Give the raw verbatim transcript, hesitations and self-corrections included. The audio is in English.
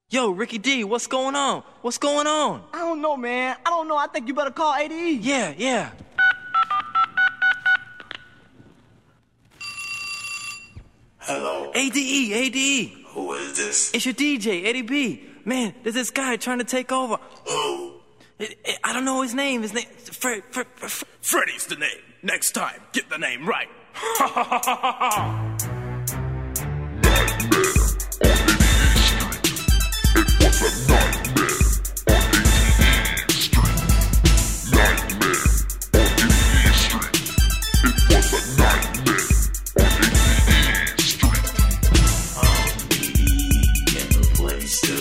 Yo, Ricky D, what's going on? What's going on? I don't know, man. I don't know. I think you better call A D E. Yeah, yeah. Hello. A D E, A D E. Who is this? It's your D J, Eddie B. Man, there's this guy trying to take over. Who? I, I don't know his name. His name, Fred, Fred, Fred. Freddy's the name. Next time, get the name right. Ha ha ha ha ha. Place to